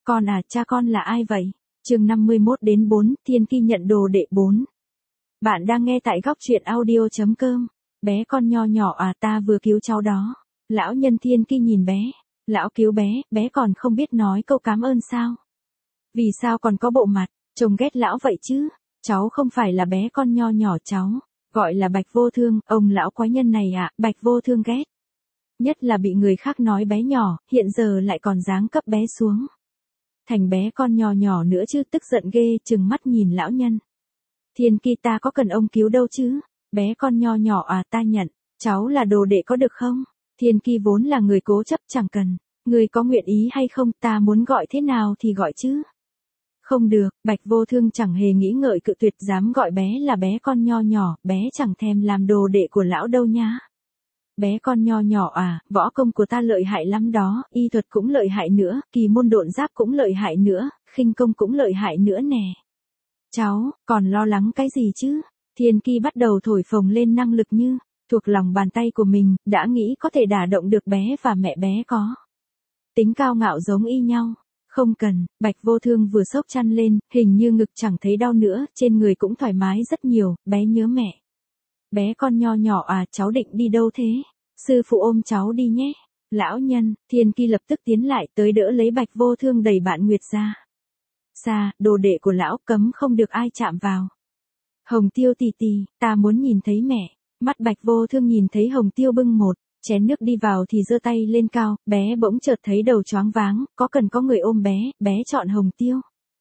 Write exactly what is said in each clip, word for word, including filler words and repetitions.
Con à, cha con là ai vậy? Chương năm mươi mốt đến bốn, Thiên Ki nhận đồ đệ bốn. Bạn đang nghe tại góc truyện audio chấm com. Bé con nho nhỏ à, ta vừa cứu cháu đó. Lão nhân Thiên Ki nhìn bé. Lão cứu bé, bé còn không biết nói câu cảm ơn sao? Vì sao còn có bộ mặt, trông ghét lão vậy chứ? Cháu không phải là bé con nho nhỏ cháu, gọi là Bạch Vô Thương, ông lão quái nhân này ạ, à, Bạch Vô Thương ghét. Nhất là bị người khác nói bé nhỏ, hiện giờ lại còn dáng cấp bé xuống. Thành bé con nhỏ nhỏ nữa chứ, tức giận ghê, trừng mắt nhìn lão nhân. Thiên Ki, ta có cần ông cứu đâu chứ? Bé con nho nhỏ à, ta nhận, cháu là đồ đệ có được không? Thiên Ki vốn là người cố chấp, chẳng cần. Người có nguyện ý hay không, ta muốn gọi thế nào thì gọi chứ. Không được, Bạch Vô Thương chẳng hề nghĩ ngợi cự tuyệt, dám gọi bé là bé con nho nhỏ, bé chẳng thèm làm đồ đệ của lão đâu nhá. Bé con nho nhỏ à, võ công của ta lợi hại lắm đó, y thuật cũng lợi hại nữa, kỳ môn độn giáp cũng lợi hại nữa, khinh công cũng lợi hại nữa nè. Cháu, còn lo lắng cái gì chứ? Thiên Ki bắt đầu thổi phồng lên năng lực như, thuộc lòng bàn tay của mình, đã nghĩ có thể đả động được bé và mẹ bé có. Tính cao ngạo giống y nhau. Không cần, Bạch Vô Thương vừa xốc chăn lên, hình như ngực chẳng thấy đau nữa, trên người cũng thoải mái rất nhiều, bé nhớ mẹ. Bé con nho nhỏ à, cháu định đi đâu thế? Sư phụ ôm cháu đi nhé. Lão nhân, Thiên Ki lập tức tiến lại tới đỡ lấy Bạch Vô Thương đẩy bạn Nguyệt ra. Xa, đồ đệ của lão, cấm không được ai chạm vào. Hồng Tiêu tì tì, ta muốn nhìn thấy mẹ. Mắt Bạch Vô Thương nhìn thấy Hồng Tiêu bưng một chén nước đi vào thì giơ tay lên cao, bé bỗng chợt thấy đầu choáng váng, có cần có người ôm bé, bé chọn Hồng Tiêu.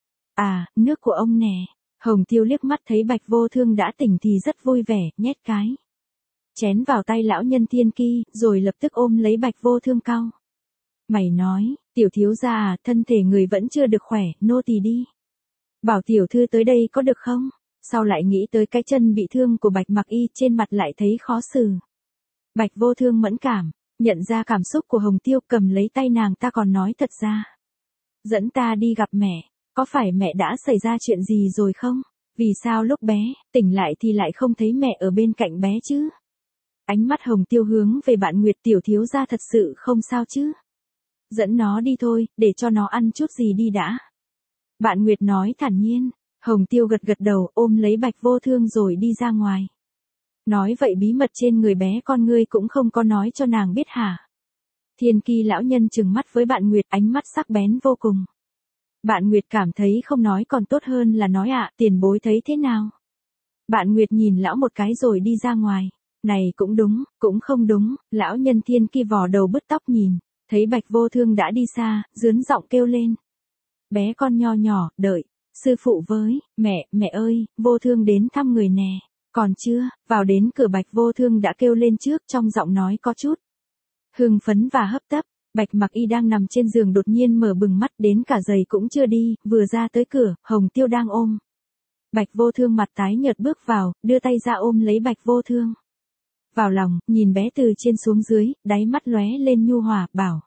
À, nước của ông nè. Hồng Tiêu liếc mắt thấy Bạch Vô Thương đã tỉnh thì rất vui vẻ, nhét cái chén vào tay lão nhân Thiên Ki, rồi lập tức ôm lấy Bạch Vô Thương cau mày nói, tiểu thiếu gia à, thân thể người vẫn chưa được khỏe, nô tỳ đi bảo tiểu thư tới đây có được không? Sau lại nghĩ tới cái chân bị thương của Bạch Mặc Y, trên mặt lại thấy khó xử. Bạch Vô Thương mẫn cảm, nhận ra cảm xúc của Hồng Tiêu, cầm lấy tay nàng ta còn nói thật ra. Dẫn ta đi gặp mẹ, có phải mẹ đã xảy ra chuyện gì rồi không? Vì sao lúc bé, tỉnh lại thì lại không thấy mẹ ở bên cạnh bé chứ? Ánh mắt Hồng Tiêu hướng về bạn Nguyệt, tiểu thiếu gia thật sự không sao chứ? Dẫn nó đi thôi, để cho nó ăn chút gì đi đã. Bạn Nguyệt nói thản nhiên, Hồng Tiêu gật gật đầu, ôm lấy Bạch Vô Thương rồi đi ra ngoài. Nói vậy bí mật trên người bé con ngươi cũng không có nói cho nàng biết hả? Thiên Ki lão nhân trừng mắt với bạn Nguyệt, ánh mắt sắc bén vô cùng. Bạn Nguyệt cảm thấy không nói còn tốt hơn là nói ạ, à, tiền bối thấy thế nào? Bạn Nguyệt nhìn lão một cái rồi đi ra ngoài. Này cũng đúng, cũng không đúng, lão nhân Thiên Ki vò đầu bứt tóc nhìn, thấy Bạch Vô Thương đã đi xa, dướn giọng kêu lên. Bé con nho nhỏ, đợi, sư phụ với, mẹ, mẹ ơi, Vô Thương đến thăm người nè. Còn chưa, vào đến cửa Bạch Vô Thương đã kêu lên trước, trong giọng nói có chút hưng phấn và hấp tấp. Bạch Mặc Y đang nằm trên giường đột nhiên mở bừng mắt, đến cả giày cũng chưa đi, vừa ra tới cửa, Hồng Tiêu đang ôm Bạch Vô Thương mặt tái nhợt bước vào, đưa tay ra ôm lấy Bạch Vô Thương vào lòng, nhìn bé từ trên xuống dưới, đáy mắt lóe lên nhu hòa, bảo.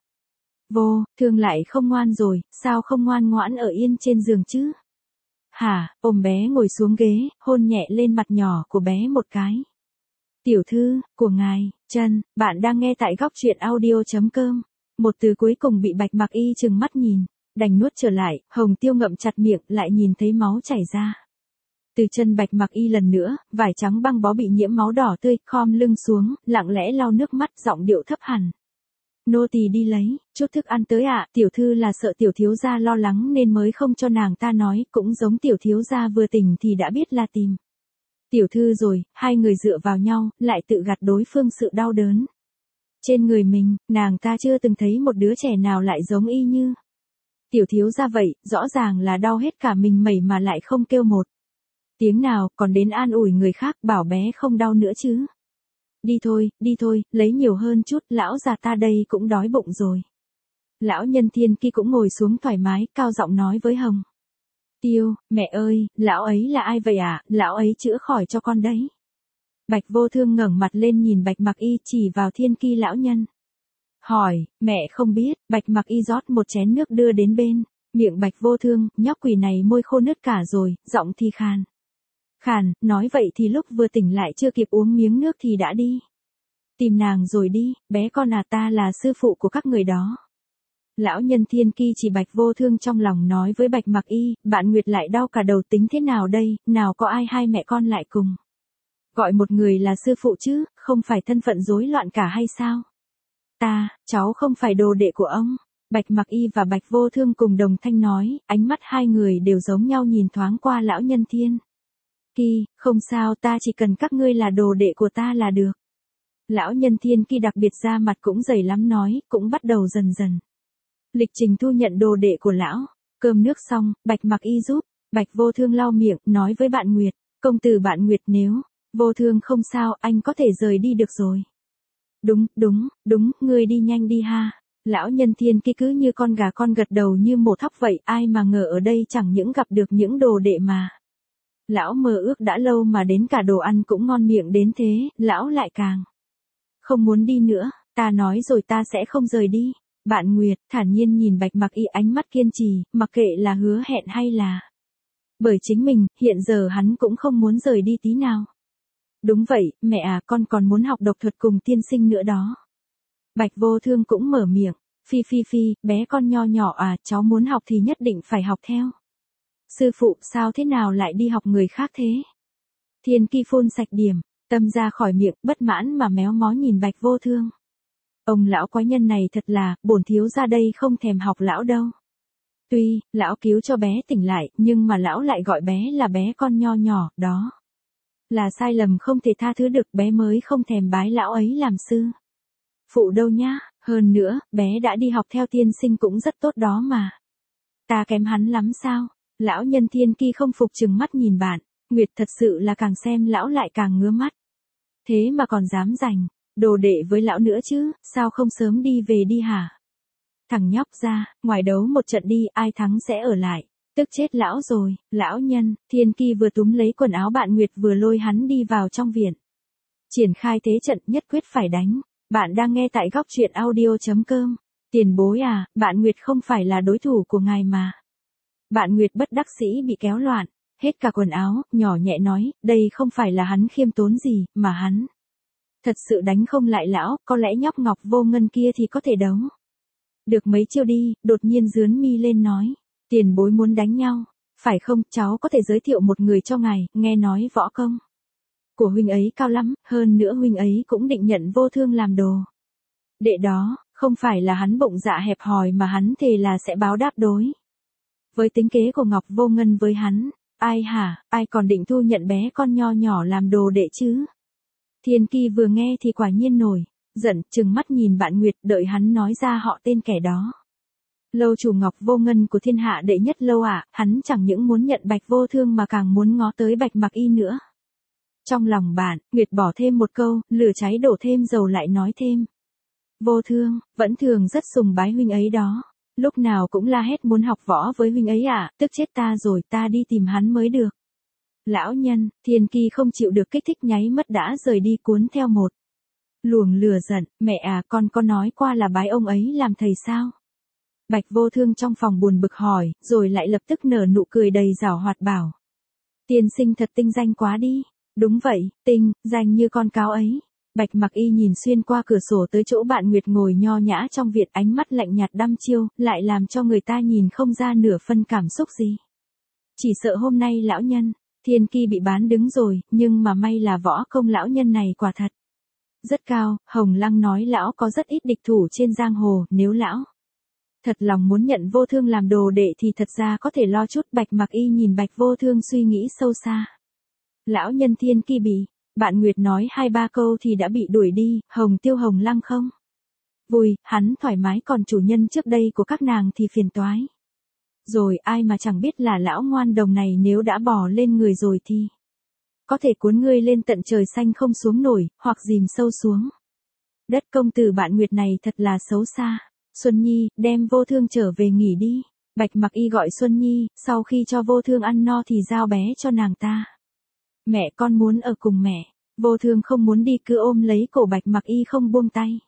Vô Thương lại không ngoan rồi, sao không ngoan ngoãn ở yên trên giường chứ? Hả, ôm bé ngồi xuống ghế, hôn nhẹ lên mặt nhỏ của bé một cái. Tiểu thư, của ngài, chân, bạn đang nghe tại góc truyện audio chấm com. Một từ cuối cùng bị Bạch Mặc Y trừng mắt nhìn, đành nuốt trở lại, Hồng Tiêu ngậm chặt miệng, lại nhìn thấy máu chảy ra. Từ chân Bạch Mặc Y lần nữa, vải trắng băng bó bị nhiễm máu đỏ tươi, khom lưng xuống, lặng lẽ lau nước mắt, giọng điệu thấp hẳn. Nô tỳ đi lấy chút thức ăn tới ạ, à, tiểu thư là sợ tiểu thiếu gia lo lắng nên mới không cho nàng ta nói, cũng giống tiểu thiếu gia vừa tỉnh thì đã biết là tìm tiểu thư rồi. Hai người dựa vào nhau, lại tự gạt đối phương sự đau đớn trên người mình. Nàng ta chưa từng thấy một đứa trẻ nào lại giống y như tiểu thiếu gia vậy, rõ ràng là đau hết cả mình mẩy mà lại không kêu một tiếng nào, còn đến an ủi người khác, bảo bé không đau nữa chứ. Đi thôi, đi thôi, lấy nhiều hơn chút, lão già ta đây cũng đói bụng rồi. Lão nhân Thiên Ki cũng ngồi xuống thoải mái, cao giọng nói với Hồng Tiêu, mẹ ơi, lão ấy là ai vậy ạ? À? Lão ấy chữa khỏi cho con đấy. Bạch Vô Thương ngẩng mặt lên nhìn Bạch Mặc Y, chỉ vào Thiên Ki lão nhân. Hỏi, mẹ không biết. Bạch Mặc Y rót một chén nước đưa đến bên miệng Bạch Vô Thương, nhóc quỷ này môi khô nứt cả rồi, giọng thì khàn. Khàn, nói vậy thì lúc vừa tỉnh lại chưa kịp uống miếng nước thì đã đi tìm nàng rồi đi. Bé con à, ta là sư phụ của các người đó. Lão nhân Thiên Ki chỉ Bạch Vô Thương trong lòng nói với Bạch Mặc Y, bạn Nguyệt lại đau cả đầu tính thế nào đây, nào có ai hai mẹ con lại cùng. Gọi một người là sư phụ chứ, không phải thân phận rối loạn cả hay sao? Ta, cháu không phải đồ đệ của ông. Bạch Mặc Y và Bạch Vô Thương cùng đồng thanh nói, ánh mắt hai người đều giống nhau nhìn thoáng qua lão nhân Thiên Ki, không sao, ta chỉ cần các ngươi là đồ đệ của ta là được. Lão nhân Thiên Ki đặc biệt ra mặt cũng dày lắm nói, cũng bắt đầu dần dần. Lịch trình thu nhận đồ đệ của lão, cơm nước xong, Bạch Mặc Y giúp, Bạch Vô Thương lau miệng, nói với bạn Nguyệt, công tử bạn Nguyệt nếu, Vô Thương không sao, anh có thể rời đi được rồi. Đúng, đúng, đúng, ngươi đi nhanh đi ha. Lão nhân Thiên Ki cứ như con gà con gật đầu như mổ thóc vậy, ai mà ngờ ở đây chẳng những gặp được những đồ đệ mà. Lão mơ ước đã lâu mà đến cả đồ ăn cũng ngon miệng đến thế, lão lại càng không muốn đi nữa, ta nói rồi ta sẽ không rời đi. Bạn Nguyệt thản nhiên nhìn Bạch Mặc Y ánh mắt kiên trì, mặc kệ là hứa hẹn hay là bởi chính mình, hiện giờ hắn cũng không muốn rời đi tí nào. Đúng vậy, mẹ à, con còn muốn học độc thuật cùng tiên sinh nữa đó. Bạch Vô Thương cũng mở miệng, phi phi phi, bé con nho nhỏ à, cháu muốn học thì nhất định phải học theo. Sư phụ, sao thế nào lại đi học người khác thế? Thiên Ki phun sạch điểm, tâm ra khỏi miệng, bất mãn mà méo mó nhìn Bạch Vô Thương. Ông lão quái nhân này thật là, bổn thiếu ra đây không thèm học lão đâu. Tuy, lão cứu cho bé tỉnh lại, nhưng mà lão lại gọi bé là bé con nho nhỏ, đó là sai lầm không thể tha thứ được, bé mới không thèm bái lão ấy làm sư phụ đâu nhá, hơn nữa, bé đã đi học theo tiên sinh cũng rất tốt đó mà. Ta kém hắn lắm sao? Lão nhân Thiên Ki không phục chừng mắt nhìn bạn, Nguyệt thật sự là càng xem lão lại càng ngứa mắt. Thế mà còn dám giành đồ đệ với lão nữa chứ, sao không sớm đi về đi hả? Thằng nhóc ra, ngoài đấu một trận đi, ai thắng sẽ ở lại. Tức chết lão rồi, lão nhân, Thiên Ki vừa túm lấy quần áo bạn Nguyệt vừa lôi hắn đi vào trong viện. Triển khai thế trận nhất quyết phải đánh. Bạn đang nghe tại góc truyện audio chấm com. Tiền bối à, bạn Nguyệt không phải là đối thủ của ngài mà. Bạn Nguyệt bất đắc sĩ bị kéo loạn, hết cả quần áo, nhỏ nhẹ nói, đây không phải là hắn khiêm tốn gì, mà hắn thật sự đánh không lại lão, có lẽ nhóc Ngọc Vô Ngân kia thì có thể đấu được mấy chiêu đi, đột nhiên dướn mi lên nói, tiền bối muốn đánh nhau, phải không, cháu có thể giới thiệu một người cho ngài, nghe nói võ công của huynh ấy cao lắm, hơn nữa huynh ấy cũng định nhận Vô Thương làm đồ đệ đó, không phải là hắn bụng dạ hẹp hòi mà hắn thề là sẽ báo đáp đối với tính kế của Ngọc Vô Ngân với hắn. Ai hả, ai còn định thu nhận bé con nho nhỏ làm đồ đệ chứ? Thiên Ki vừa nghe thì quả nhiên nổi giận, trừng mắt nhìn bạn Nguyệt, đợi hắn nói ra họ tên kẻ đó. Lâu chủ Ngọc Vô Ngân của thiên hạ đệ nhất lâu ạ, à, hắn chẳng những muốn nhận Bạch Vô Thương mà càng muốn ngó tới Bạch Mặc Y nữa. Trong lòng bạn, Nguyệt bỏ thêm một câu, lửa cháy đổ thêm dầu lại nói thêm. Vô Thương, vẫn thường rất sùng bái huynh ấy đó. Lúc nào cũng la hét muốn học võ với huynh ấy à, tức chết ta rồi, ta đi tìm hắn mới được. Lão nhân, Thiên Ki không chịu được kích thích nháy mắt đã rời đi cuốn theo một luồng lửa giận, mẹ à, con có nói qua là bái ông ấy làm thầy sao? Bạch Vô Thương trong phòng buồn bực hỏi, rồi lại lập tức nở nụ cười đầy giảo hoạt bảo. Tiên sinh thật tinh danh quá đi. Đúng vậy, tinh, danh như con cáo ấy. Bạch Mặc Y nhìn xuyên qua cửa sổ tới chỗ bạn Nguyệt ngồi nho nhã trong viện, ánh mắt lạnh nhạt đăm chiêu, lại làm cho người ta nhìn không ra nửa phân cảm xúc gì. Chỉ sợ hôm nay lão nhân, Thiên Ki bị bán đứng rồi, nhưng mà may là võ công lão nhân này quả thật rất cao, Hồng Lăng nói lão có rất ít địch thủ trên giang hồ, nếu lão thật lòng muốn nhận Vô Thương làm đồ đệ thì thật ra có thể lo chút. Bạch Mặc Y nhìn Bạch Vô Thương suy nghĩ sâu xa. Lão nhân Thiên Ki bị bạn Nguyệt nói hai ba câu thì đã bị đuổi đi, Hồng Tiêu Hồng Lăng không vui, hắn thoải mái, còn chủ nhân trước đây của các nàng thì phiền toái. Rồi ai mà chẳng biết là lão ngoan đồng này nếu đã bỏ lên người rồi thì có thể cuốn ngươi lên tận trời xanh không xuống nổi, hoặc dìm sâu xuống đất. Công tử bạn Nguyệt này thật là xấu xa. Xuân Nhi, đem Vô Thương trở về nghỉ đi. Bạch Mặc Y gọi Xuân Nhi, sau khi cho Vô Thương ăn no thì giao bé cho nàng ta. Mẹ, con muốn ở cùng mẹ. Vô Thương không muốn đi, cứ ôm lấy cổ Bạch Mặc Y không buông tay.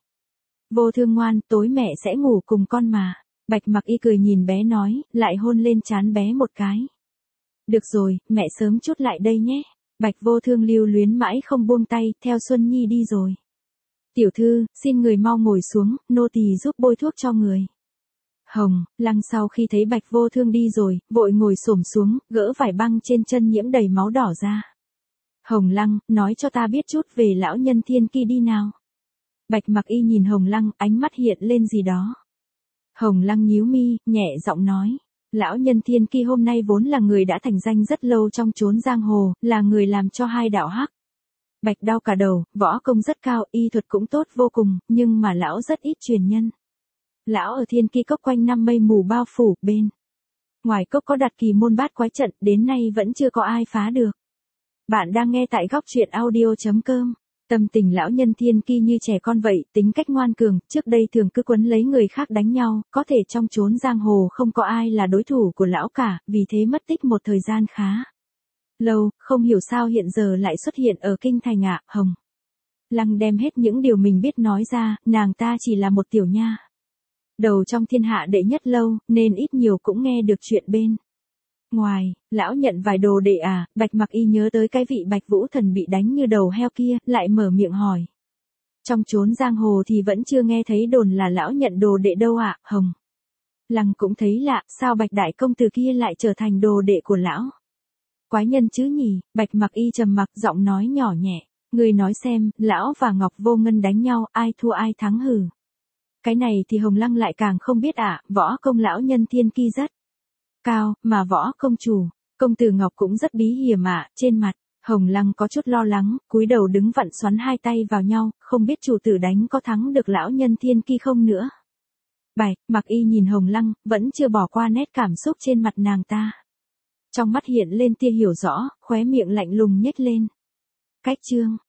Vô Thương ngoan, tối mẹ sẽ ngủ cùng con mà. Bạch Mặc Y cười nhìn bé nói, lại hôn lên trán bé một cái. Được rồi, mẹ sớm chút lại đây nhé. Bạch Vô Thương lưu luyến mãi không buông tay, theo Xuân Nhi đi rồi. Tiểu thư, xin người mau ngồi xuống, nô tỳ giúp bôi thuốc cho người. Hồng Lăng sau khi thấy Bạch Vô Thương đi rồi, vội ngồi xổm xuống, gỡ vải băng trên chân nhiễm đầy máu đỏ ra. Hồng Lăng, nói cho ta biết chút về lão nhân thiên kia đi nào. Bạch Mặc Y nhìn Hồng Lăng, ánh mắt hiện lên gì đó. Hồng Lăng nhíu mi, nhẹ giọng nói. Lão nhân thiên kia hôm nay vốn là người đã thành danh rất lâu trong chốn giang hồ, là người làm cho hai đạo hắc bạch đau cả đầu, võ công rất cao, y thuật cũng tốt vô cùng, nhưng mà lão rất ít truyền nhân. Lão ở Thiên Ki cốc quanh năm mây mù bao phủ, bên ngoài cốc có đặt kỳ môn bát quái trận, đến nay vẫn chưa có ai phá được. Bạn đang nghe tại góc truyện audio chấm com. Tâm tình lão nhân Thiên Ki như trẻ con vậy, tính cách ngoan cường, trước đây thường cứ quấn lấy người khác đánh nhau, có thể trong chốn giang hồ không có ai là đối thủ của lão cả, vì thế mất tích một thời gian khá lâu, không hiểu sao hiện giờ lại xuất hiện ở kinh thành ạ. Hồng Lăng đem hết những điều mình biết nói ra, nàng ta chỉ là một tiểu nha đầu trong thiên hạ đệ nhất lâu, nên ít nhiều cũng nghe được chuyện bên ngoài. Lão nhận vài đồ đệ à? Bạch Mặc Y nhớ tới cái vị Bạch Vũ Thần bị đánh như đầu heo kia, lại mở miệng hỏi. Trong chốn giang hồ thì vẫn chưa nghe thấy đồn là lão nhận đồ đệ đâu ạ. Hồng Lăng cũng thấy lạ, sao Bạch đại công tử kia lại trở thành đồ đệ của lão quái nhân chứ nhỉ? Bạch Mặc Y trầm mặc, giọng nói nhỏ nhẹ. Người nói xem, lão và Ngọc Vô Ngân đánh nhau, ai thua ai thắng hử? Cái này thì Hồng Lăng lại càng không biết ạ. Võ công lão nhân Thiên Ki rất cao, mà võ công chủ công tử Ngọc cũng rất bí hiểm ạ. Trên mặt Hồng Lăng có chút lo lắng, cúi đầu đứng vặn xoắn hai tay vào nhau, không biết chủ tử đánh có thắng được lão nhân Thiên Ki không nữa. Bạch Mặc Y nhìn Hồng Lăng, vẫn chưa bỏ qua nét cảm xúc trên mặt nàng ta. Trong mắt hiện lên tia hiểu rõ, khóe miệng lạnh lùng nhếch lên. Cách chương